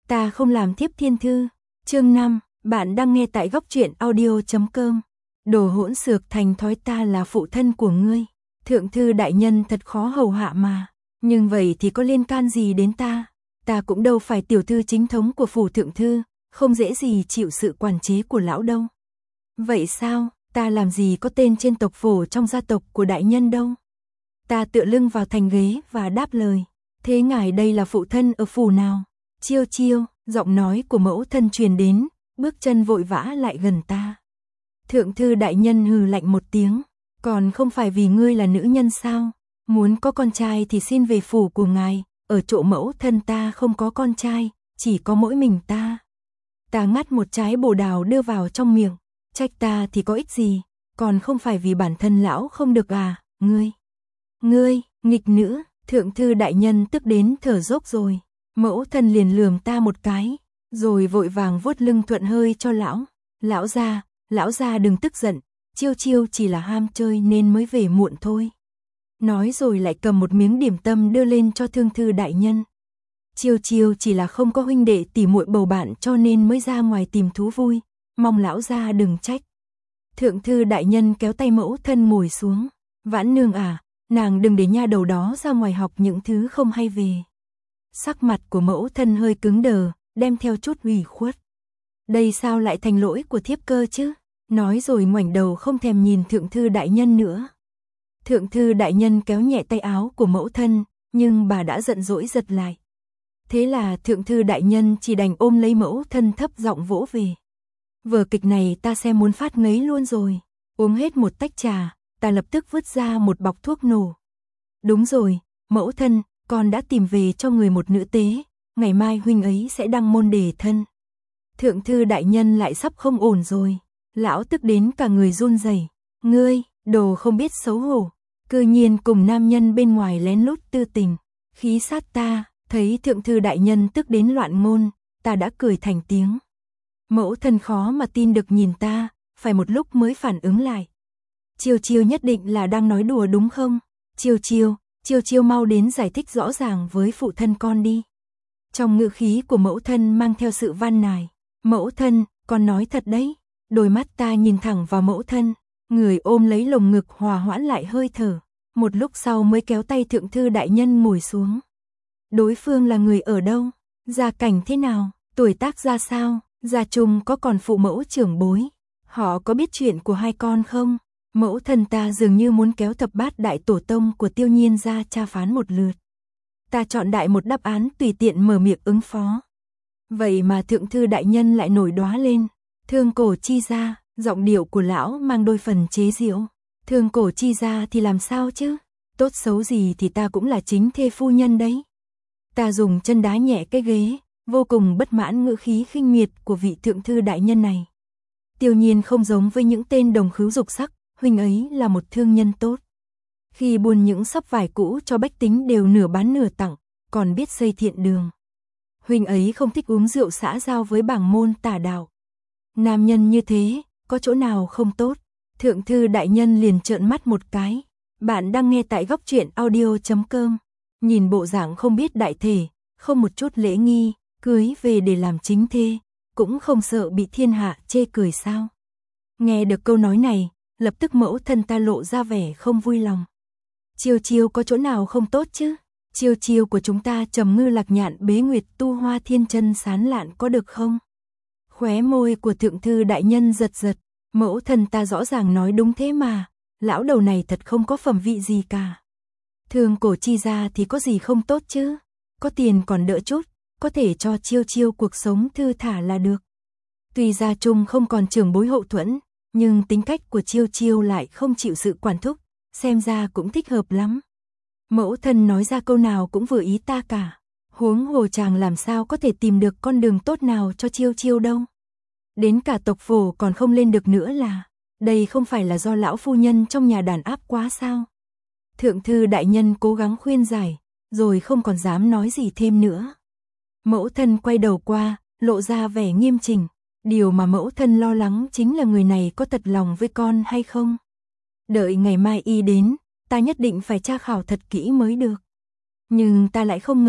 Ta không làm thiếp thiên thư. Chương 5, bạn đang nghe tại góc truyện audio.com. Đồ hỗn xược thành thói, ta là phụ thân của ngươi. Thượng thư đại nhân thật khó hầu hạ mà. Nhưng vậy thì có liên can gì đến ta? Ta cũng đâu phải tiểu thư chính thống của phủ thượng thư, không dễ gì chịu sự quản chế của lão đâu. Vậy sao, ta làm gì có tên trên tộc phổ trong gia tộc của đại nhân đâu? Ta tựa lưng vào thành ghế và đáp lời. Thế ngài đây là phụ thân ở phủ nào? Chiêu chiêu, giọng nói của mẫu thân truyền đến, bước chân vội vã lại gần ta. Thượng thư đại nhân hừ lạnh một tiếng, còn không phải vì ngươi là nữ nhân sao? Muốn có con trai thì xin về phủ của ngài, ở chỗ mẫu thân ta không có con trai, chỉ có mỗi mình ta. Ta ngắt một trái bồ đào đưa vào trong miệng, trách ta thì có ích gì, còn không phải vì bản thân lão không được à, ngươi, nghịch nữ. Thượng thư đại nhân tức đến thở dốc rồi, mẫu thân liền lườm ta một cái, rồi vội vàng vuốt lưng thuận hơi cho lão. Lão gia đừng tức giận, chiêu chiêu chỉ là ham chơi nên mới về muộn thôi. Nói rồi lại cầm một miếng điểm tâm đưa lên cho thượng thư đại nhân. Chiêu chiêu chỉ là không có huynh đệ tỉ muội bầu bạn cho nên mới ra ngoài tìm thú vui, mong lão gia đừng trách. Thượng thư đại nhân kéo tay mẫu thân ngồi xuống, Vãn nương à, nàng đừng để nha đầu đó ra ngoài học những thứ không hay về. Sắc mặt của mẫu thân hơi cứng đờ, đem theo chút ủy khuất. Đây sao lại thành lỗi của thiếp cơ chứ? Nói rồi ngoảnh đầu không thèm nhìn thượng thư đại nhân nữa. Thượng thư đại nhân kéo nhẹ tay áo của mẫu thân, nhưng bà đã giận dỗi giật lại. Thế là thượng thư đại nhân chỉ đành ôm lấy mẫu thân thấp giọng vỗ về. Vở kịch này ta xem muốn phát ngấy luôn rồi. Uống hết một tách trà, ta lập tức vứt ra một bọc thuốc nổ. Đúng rồi, mẫu thân, con đã tìm về cho người một nữ tế, ngày mai huynh ấy sẽ đăng môn đề thân. Thượng thư đại nhân lại sắp không ổn rồi, lão tức đến cả người run rẩy. Ngươi, đồ không biết xấu hổ, cư nhiên cùng nam nhân bên ngoài lén lút tư tình, khí sát ta. Thấy thượng thư đại nhân tức đến loạn ngôn, ta đã cười thành tiếng. Mẫu thân khó mà tin được nhìn ta, phải một lúc mới phản ứng lại. Chiêu chiêu nhất định là đang nói đùa đúng không? Chiêu chiêu mau đến giải thích rõ ràng với phụ thân con đi. Trong ngữ khí của mẫu thân mang theo sự van nài. Mẫu thân, con nói thật đấy. Đôi mắt ta nhìn thẳng vào mẫu thân, người ôm lấy lồng ngực hòa hoãn lại hơi thở. Một lúc sau mới kéo tay thượng thư đại nhân ngồi xuống. Đối phương là người ở đâu? Gia cảnh thế nào? Tuổi tác ra sao? Gia chung có còn phụ mẫu trưởng bối? Họ có biết chuyện của hai con không? Mẫu thân ta dường như muốn kéo thập bát đại tổ tông của Tiêu Nhiên ra tra phán một lượt. Ta chọn đại một đáp án tùy tiện mở miệng ứng phó. Vậy mà thượng thư đại nhân lại nổi đoá lên. Thương cổ chi gia, giọng điệu của lão mang đôi phần chế giễu. Thương cổ chi gia thì làm sao chứ? Tốt xấu gì thì ta cũng là chính thê phu nhân đấy. Ta dùng chân đá nhẹ cái ghế, vô cùng bất mãn ngữ khí khinh miệt của vị thượng thư đại nhân này. Tiêu Nhiên không giống với những tên đồng khứu dục sắc, huynh ấy là một thương nhân tốt. Khi buôn những sắp vải cũ cho bách tính đều nửa bán nửa tặng, còn biết xây thiện đường. Huynh ấy không thích uống rượu xã giao với bảng môn tả đạo. Nam nhân như thế, có chỗ nào không tốt? Thượng thư đại nhân liền trợn mắt một cái. Bạn đang nghe tại góc truyện audio.com. Nhìn bộ dạng không biết đại thể, không một chút lễ nghi, cưới về để làm chính thê, cũng không sợ bị thiên hạ chê cười sao? Nghe được câu nói này, lập tức mẫu thân ta lộ ra vẻ không vui lòng. Chiêu chiêu có chỗ nào không tốt chứ? Chiêu chiêu của chúng ta trầm ngư lạc nhạn bế nguyệt tu hoa thiên chân sán lạn có được không? Khóe môi của thượng thư đại nhân giật giật, mẫu thân ta rõ ràng nói đúng thế mà, lão đầu này thật không có phẩm vị gì cả. Thương cổ chi gia thì có gì không tốt chứ? Có tiền còn đỡ chút, có thể cho chiêu chiêu cuộc sống thư thả là được. Tuy gia chung không còn trưởng bối hậu thuẫn, nhưng tính cách của chiêu chiêu lại không chịu sự quản thúc, xem ra cũng thích hợp lắm. Mẫu thân nói ra câu nào cũng vừa ý ta cả. Huống hồ chàng làm sao có thể tìm được con đường tốt nào cho chiêu chiêu đâu. Đến cả tộc phổ còn không lên được nữa là, đây không phải là do lão phu nhân trong nhà đàn áp quá sao? Thượng thư đại nhân cố gắng khuyên giải, rồi không còn dám nói gì thêm nữa. Mẫu thân quay đầu qua, lộ ra vẻ nghiêm chỉnh. Điều mà mẫu thân lo lắng chính là người này có thật lòng với con hay không. Đợi ngày mai y đến, ta nhất định phải tra khảo thật kỹ mới được. Nhưng ta lại không ngờ,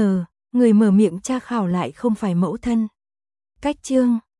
người mở miệng tra khảo lại không phải mẫu thân. Cách chương